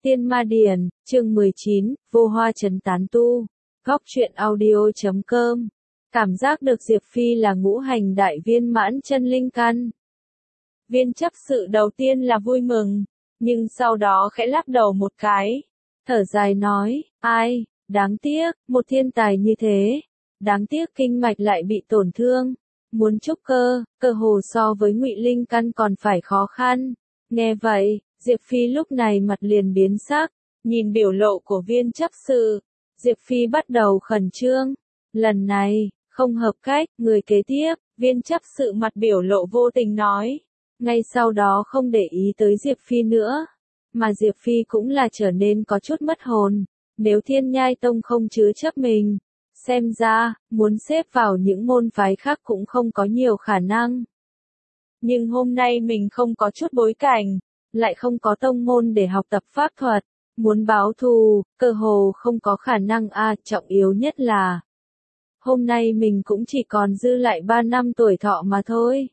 Tiên Ma Điển, chương 19, Vô Hoa Trấn Tán Tu. Góc truyện audio.com. Cảm giác được Diệp Phi là ngũ hành đại viên mãn chân linh căn. Viên chấp sự đầu tiên là vui mừng, nhưng sau đó khẽ lắc đầu một cái. Thở dài nói, ai, đáng tiếc, một thiên tài như thế. Đáng tiếc kinh mạch lại bị tổn thương. Muốn trúc cơ, cơ hồ so với ngụy linh căn còn phải khó khăn. Nghe vậy, Diệp Phi lúc này mặt liền biến sắc, nhìn biểu lộ của viên chấp sự. Diệp Phi bắt đầu khẩn trương. Lần này, không hợp cách, người kế tiếp, viên chấp sự mặt biểu lộ vô tình nói. Ngay sau đó không để ý tới Diệp Phi nữa. Mà Diệp Phi cũng là trở nên có chút mất hồn. Nếu Thiên Nhai Tông không chứa chấp mình, xem ra, muốn xếp vào những môn phái khác cũng không có nhiều khả năng. Nhưng hôm nay mình không có chút bối cảnh, lại không có tông môn để học tập pháp thuật, muốn báo thù, cơ hồ không có khả năng trọng yếu nhất là hôm nay mình cũng chỉ còn dư lại 3 năm tuổi thọ mà thôi.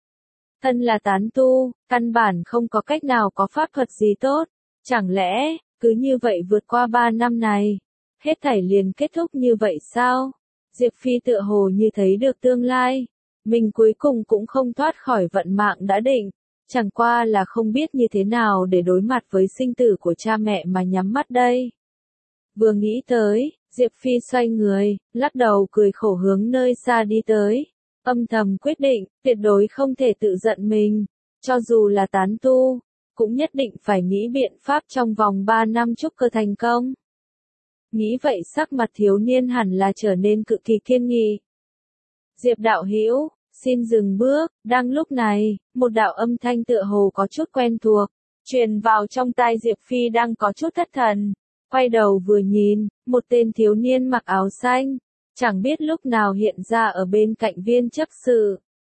Thân là tán tu, căn bản không có cách nào có pháp thuật gì tốt, chẳng lẽ, cứ như vậy vượt qua 3 năm này, hết thảy liền kết thúc như vậy sao? Diệp Phi tựa hồ như thấy được tương lai, mình cuối cùng cũng không thoát khỏi vận mạng đã định. Chẳng qua là không biết như thế nào để đối mặt với sinh tử của cha mẹ mà nhắm mắt đây. Vừa nghĩ tới, Diệp Phi xoay người, lắc đầu cười khổ hướng nơi xa đi tới. Âm thầm quyết định, tuyệt đối không thể tự giận mình. Cho dù là tán tu, cũng nhất định phải nghĩ biện pháp trong vòng 3 năm trúc cơ thành công. Nghĩ vậy sắc mặt thiếu niên hẳn là trở nên cực kỳ kiên nghị. Diệp đạo hữu, xin dừng bước. Đang lúc này, một đạo âm thanh tựa hồ có chút quen thuộc, truyền vào trong tai Diệp Phi đang có chút thất thần. Quay đầu vừa nhìn, một tên thiếu niên mặc áo xanh, chẳng biết lúc nào hiện ra ở bên cạnh viên chấp sự.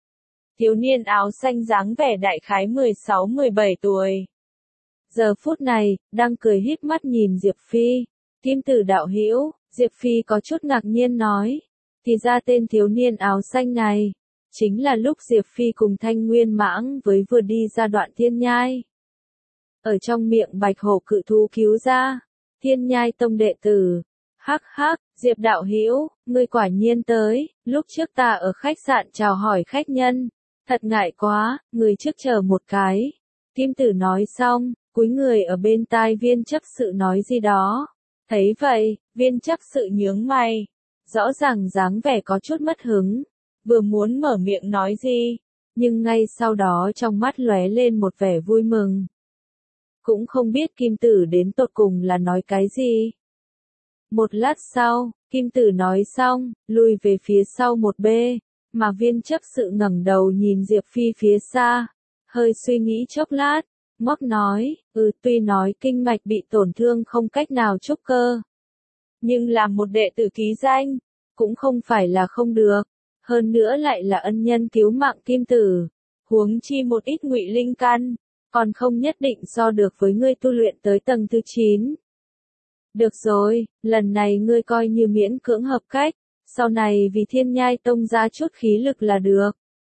Thiếu niên áo xanh dáng vẻ đại khái 16-17 tuổi. Giờ phút này, đang cười híp mắt nhìn Diệp Phi. Kim tử đạo hữu, Diệp Phi có chút ngạc nhiên nói. Thì ra tên thiếu niên áo xanh này chính là lúc Diệp Phi cùng Thanh Nguyên Mãng với vừa đi ra đoạn Thiên Nhai. Ở trong miệng Bạch Hổ cự thú cứu ra, Thiên Nhai Tông đệ tử. Hắc hắc, Diệp đạo hữu, ngươi quả nhiên tới, lúc trước ta ở khách sạn chào hỏi khách nhân. Thật ngại quá, người trước chờ một cái. Kim tử nói xong, cúi người ở bên tai viên chấp sự nói gì đó. Thấy vậy, viên chấp sự nhướng mày. Rõ ràng dáng vẻ có chút mất hứng. Vừa muốn mở miệng nói gì, nhưng ngay sau đó trong mắt lóe lên một vẻ vui mừng. Cũng không biết Kim Tử đến tột cùng là nói cái gì. Một lát sau, Kim Tử nói xong, lùi về phía sau một bê, mà viên chấp sự ngẩng đầu nhìn Diệp Phi phía xa, hơi suy nghĩ chốc lát, ngóc nói, tuy nói kinh mạch bị tổn thương không cách nào trúc cơ, nhưng làm một đệ tử ký danh, cũng không phải là không được. Hơn nữa lại là ân nhân cứu mạng Kim Tử, huống chi một ít ngụy linh căn, còn không nhất định so được với ngươi tu luyện tới tầng thứ 9. Được rồi, lần này ngươi coi như miễn cưỡng hợp cách, sau này vì Thiên Nhai Tông ra chút khí lực là được.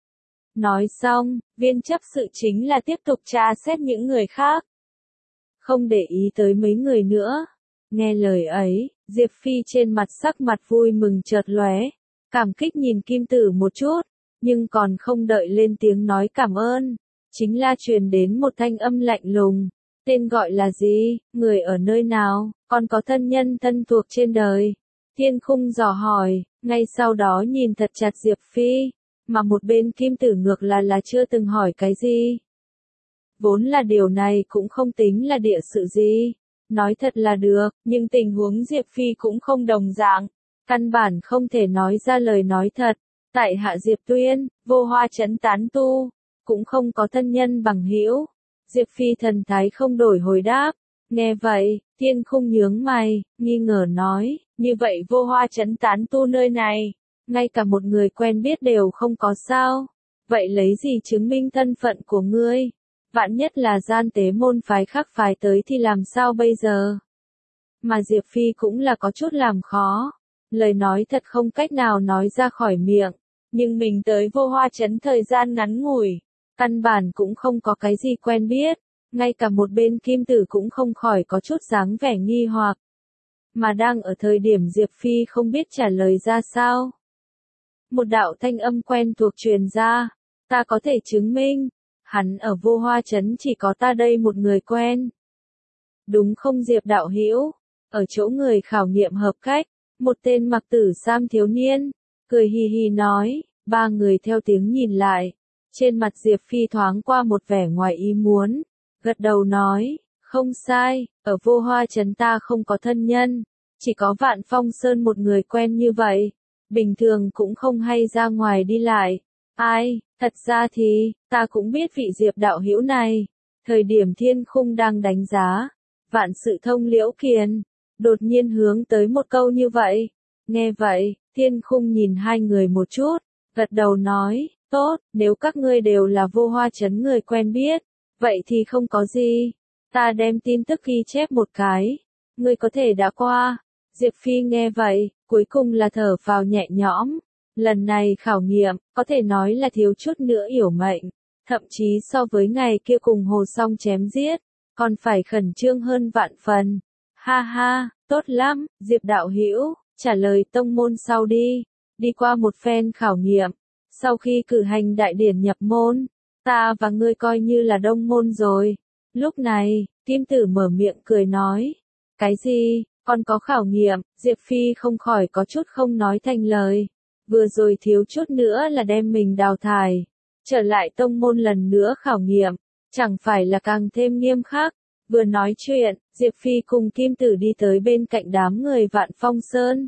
Nói xong, viên chấp sự chính là tiếp tục tra xét những người khác. Không để ý tới mấy người nữa. Nghe lời ấy, Diệp Phi trên mặt sắc mặt vui mừng chợt lóe. Cảm kích nhìn Kim Tử một chút, nhưng còn không đợi lên tiếng nói cảm ơn, chính là truyền đến một thanh âm lạnh lùng. Tên gọi là gì, người ở nơi nào, còn có thân nhân thân thuộc trên đời. Thiên Khung dò hỏi, ngay sau đó nhìn thật chặt Diệp Phi, mà một bên Kim Tử ngược là chưa từng hỏi cái gì. Vốn là điều này cũng không tính là địa sự gì, nói thật là được, nhưng tình huống Diệp Phi cũng không đồng dạng. Căn bản không thể nói ra lời nói thật, tại hạ Diệp Tuyên, Vô Hoa Trấn tán tu, cũng không có thân nhân bằng hữu. Diệp Phi thần thái không đổi hồi đáp, nghe vậy, Thiên Khung nhướng mày, nghi ngờ nói, như vậy Vô Hoa Trấn tán tu nơi này, ngay cả một người quen biết đều không có sao, vậy lấy gì chứng minh thân phận của ngươi? Vạn nhất là gian tế môn phái khác phái tới thì làm sao bây giờ? Mà Diệp Phi cũng là có chút làm khó. Lời nói thật không cách nào nói ra khỏi miệng, nhưng mình tới Vô Hoa Trấn thời gian ngắn ngủi, căn bản cũng không có cái gì quen biết, Ngay cả một bên Kim Tử cũng không khỏi có chút dáng vẻ nghi hoặc. Mà đang ở thời điểm Diệp Phi không biết trả lời ra sao. Một đạo thanh âm quen thuộc truyền ra, ta có thể chứng minh, hắn ở Vô Hoa Trấn chỉ có ta đây một người quen. Đúng không Diệp đạo hữu? Ở chỗ người khảo nghiệm hợp cách, một tên mặc tử sam thiếu niên, cười hì hì nói, ba người theo tiếng nhìn lại. Trên mặt Diệp Phi thoáng qua một vẻ ngoài ý muốn, gật đầu nói, không sai, ở Vô Hoa Trấn ta không có thân nhân, chỉ có Vạn Phong Sơn một người quen như vậy, bình thường cũng không hay ra ngoài đi lại. Ai, thật ra thì, ta cũng biết vị Diệp đạo hữu này, thời điểm Thiên Khung đang đánh giá, vạn sự thông Liễu Kiền, đột nhiên hướng tới một câu như vậy. Nghe vậy, Thiên Khung nhìn hai người một chút, gật đầu nói, tốt, nếu các ngươi đều là Vô Hoa Trấn người quen biết, vậy thì không có gì, ta đem tin tức ghi chép một cái, ngươi có thể đã qua. Diệp Phi nghe vậy, cuối cùng là thở phào nhẹ nhõm, lần này khảo nghiệm, có thể nói là thiếu chút nữa yểu mệnh, thậm chí so với ngày kia cùng Hồ Song chém giết, còn phải khẩn trương hơn vạn phần. Ha ha, tốt lắm, Diệp đạo hữu, trả lời tông môn sau đi, đi qua một phen khảo nghiệm, sau khi cử hành đại điển nhập môn, ta và ngươi coi như là đông môn rồi. Lúc này, Kim Tử mở miệng cười nói, cái gì, còn có khảo nghiệm, Diệp Phi không khỏi có chút không nói thành lời, vừa rồi thiếu chút nữa là đem mình đào thải, trở lại tông môn lần nữa khảo nghiệm, chẳng phải là càng thêm nghiêm khắc. Vừa nói chuyện, Diệp Phi cùng Kim Tử đi tới bên cạnh đám người Vạn Phong Sơn.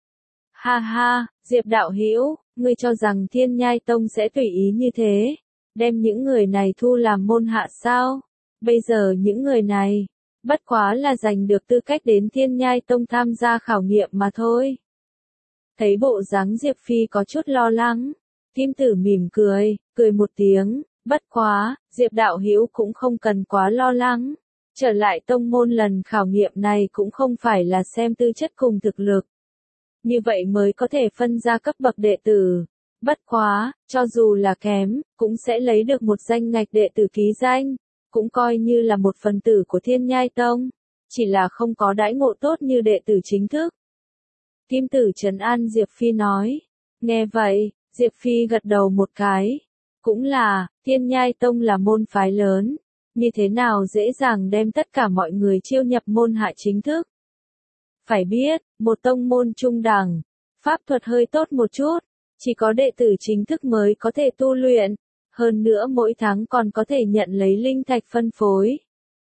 Ha ha, Diệp đạo hữu, ngươi cho rằng Thiên Nhai Tông sẽ tùy ý như thế, đem những người này thu làm môn hạ sao? Bây giờ những người này, bất quá là giành được tư cách đến Thiên Nhai Tông tham gia khảo nghiệm mà thôi. Thấy bộ dáng Diệp Phi có chút lo lắng, Kim Tử mỉm cười, cười một tiếng, bất quá, Diệp đạo hữu cũng không cần quá lo lắng. Trở lại tông môn lần khảo nghiệm này cũng không phải là xem tư chất cùng thực lực. Như vậy mới có thể phân ra cấp bậc đệ tử. Bất quá, cho dù là kém, cũng sẽ lấy được một danh ngạch đệ tử ký danh, cũng coi như là một phần tử của Thiên Nhai Tông, chỉ là không có đãi ngộ tốt như đệ tử chính thức. Kim Tử trấn an Diệp Phi nói. Nghe vậy, Diệp Phi gật đầu một cái. Cũng là, Thiên Nhai Tông là môn phái lớn. Như thế nào dễ dàng đem tất cả mọi người chiêu nhập môn hạ chính thức. Phải biết, một tông môn trung đẳng, pháp thuật hơi tốt một chút, chỉ có đệ tử chính thức mới có thể tu luyện, hơn nữa mỗi tháng còn có thể nhận lấy linh thạch phân phối.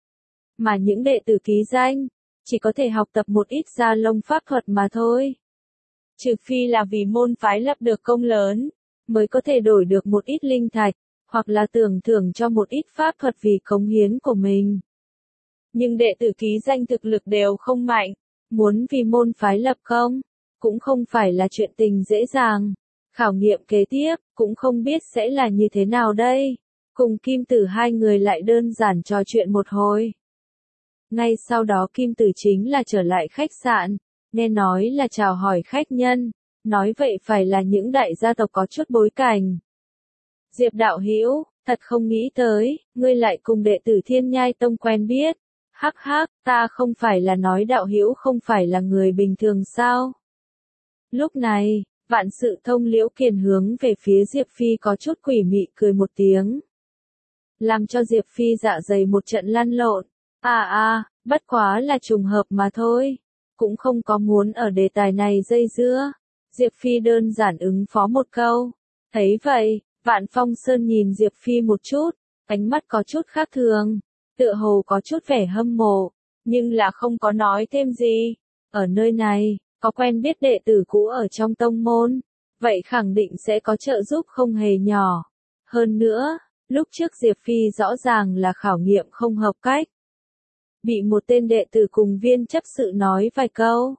Mà những đệ tử ký danh, chỉ có thể học tập một ít gia lông pháp thuật mà thôi. Trừ phi là vì môn phái lập được công lớn, mới có thể đổi được một ít linh thạch, hoặc là tưởng thưởng cho một ít pháp thuật vì cống hiến của mình. Nhưng đệ tử ký danh thực lực đều không mạnh, muốn vì môn phái lập công, cũng không phải là chuyện tình dễ dàng. Khảo nghiệm kế tiếp, cũng không biết sẽ là như thế nào đây. Cùng Kim Tử hai người lại đơn giản trò chuyện một hồi. Ngay sau đó Kim Tử chính là trở lại khách sạn, nghe nói là chào hỏi khách nhân, nói vậy phải là những đại gia tộc có chút bối cảnh. Diệp đạo hữu, thật không nghĩ tới, ngươi lại cùng đệ tử Thiên Nhai Tông quen biết. Hắc hắc, ta không phải là nói đạo hữu không phải là người bình thường sao? Lúc này, vạn sự thông Liễu Kiền hướng về phía Diệp Phi có chút quỷ mị cười một tiếng. Làm cho Diệp Phi dạ dày một trận lăn lộn. Bất quá là trùng hợp mà thôi. Cũng không có muốn ở đề tài này dây dưa. Diệp Phi đơn giản ứng phó một câu. Thấy vậy, Vạn Phong Sơn nhìn Diệp Phi một chút, ánh mắt có chút khác thường, tựa hồ có chút vẻ hâm mộ, nhưng là không có nói thêm gì. Ở nơi này, có quen biết đệ tử cũ ở trong tông môn, vậy khẳng định sẽ có trợ giúp không hề nhỏ. Hơn nữa, lúc trước Diệp Phi rõ ràng là khảo nghiệm không hợp cách. Bị một tên đệ tử cùng viên chấp sự nói vài câu.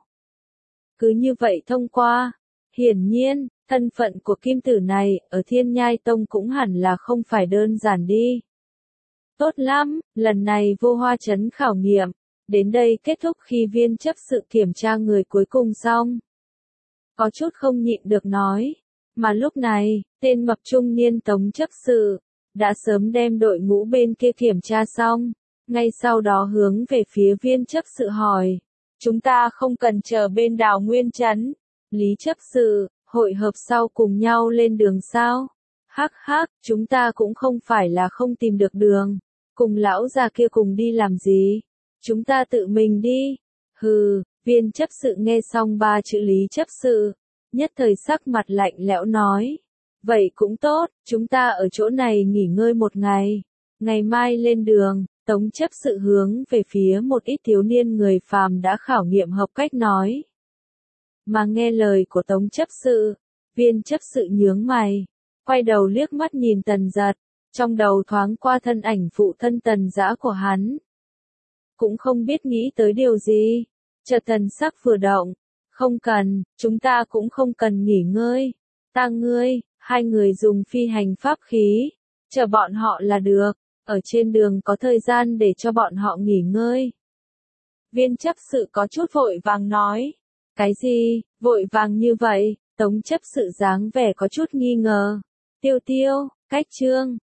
Cứ như vậy thông qua. Hiển nhiên, thân phận của Kim Tử này ở Thiên Nhai Tông cũng hẳn là không phải đơn giản đi. Tốt lắm, lần này Vô Hoa Trấn khảo nghiệm, đến đây kết thúc khi viên chấp sự kiểm tra người cuối cùng xong. Có chút không nhịn được nói, mà lúc này, tên mập trung niên Tống chấp sự, đã sớm đem đội ngũ bên kia kiểm tra xong, Ngay sau đó hướng về phía viên chấp sự hỏi. Chúng ta không cần chờ bên Đào Nguyên Trấn. Lý chấp sự, hội hợp sau cùng nhau lên đường sao? Hắc hắc, chúng ta cũng không phải là không tìm được đường. Cùng lão già kia cùng đi làm gì? Chúng ta tự mình đi. Hừ, viên chấp sự nghe xong 3 chữ Lý chấp sự. Nhất thời sắc mặt lạnh lẽo nói. Vậy cũng tốt, chúng ta ở chỗ này nghỉ ngơi một ngày. Ngày mai lên đường. Tống chấp sự hướng về phía một ít thiếu niên người phàm đã khảo nghiệm hợp cách nói. Mà nghe lời của Tống chấp sự, viên chấp sự nhướng mày, quay đầu liếc mắt nhìn Tần Giật, trong đầu thoáng qua thân ảnh phụ thân Tần Dã của hắn. Cũng không biết nghĩ tới điều gì, chợt thần sắc vừa động, không cần, chúng ta cũng không cần nghỉ ngơi, ta ngươi, hai người dùng phi hành pháp khí, chờ bọn họ là được. Ở trên đường có thời gian để cho bọn họ nghỉ ngơi. Viên chấp sự có chút vội vàng nói. Cái gì, vội vàng như vậy? Tống chấp sự dáng vẻ có chút nghi ngờ. Tiêu tiêu, cách chương.